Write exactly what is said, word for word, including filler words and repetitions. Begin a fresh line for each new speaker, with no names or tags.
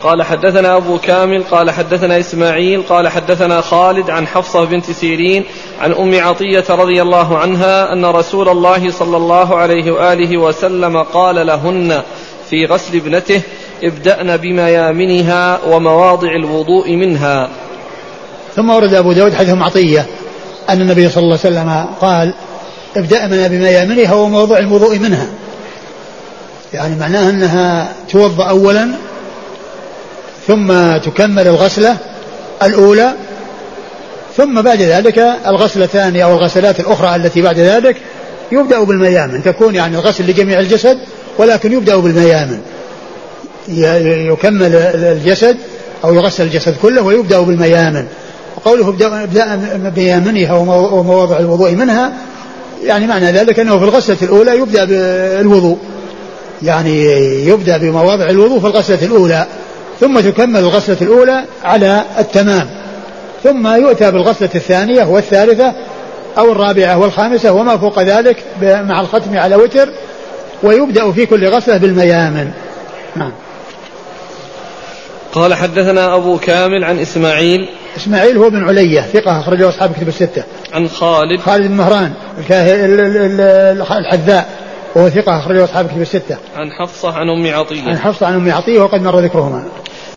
قال حدثنا أبو كامل قال حدثنا إسماعيل قال حدثنا خالد عن حفصة بنت سيرين عن أم عطية رضي الله عنها أن رسول الله صلى الله عليه وآله وسلم قال لهن في غسل ابنته ابدأن بميامنها ومواضع الوضوء منها.
ثم ورد أبو داود حديث أم عطية أن النبي صلى الله عليه وسلم قال ابدأن بميامنها ومواضع الوضوء منها، يعني معناها أنها توضأ أولا ثم تكمل الغسلة الأولى، ثم بعد ذلك الغسلة الثانية أو الغسلات الأخرى التي بعد ذلك يبدأ بالميامن، تكون يعني الغسل لجميع الجسد ولكن يبدأ بالميامن، يكمل الجسد أو يغسل الجسد كله ويبدأ بالميامن. وقوله ابدأ بميامنها ومواضع الوضوء منها، يعني معنى ذلك أنه في الغسلة الأولى يبدأ بالوضوء، يعني يبدأ بمواضع الوضوء في الغسلة الأولى ثم تكمل الغسلة الأولى على التمام، ثم يؤتى بالغسلة الثانية والثالثة أو الرابعة والخامسة وما فوق ذلك مع الختم على وتر، ويبدأ في كل غسلة بالميامن. نعم.
قال حدثنا أبو كامل عن إسماعيل
إسماعيل هو بن علية ثقة أخرجه أصحاب كتب الستة.
عن خالد
خالد بن مهران الحذاء وهو ثقة أخرجه أصحاب كتب الستة.
عن حفصة عن أم عطية
عن حفصة عن أم عطية وقد مر ذكرهما.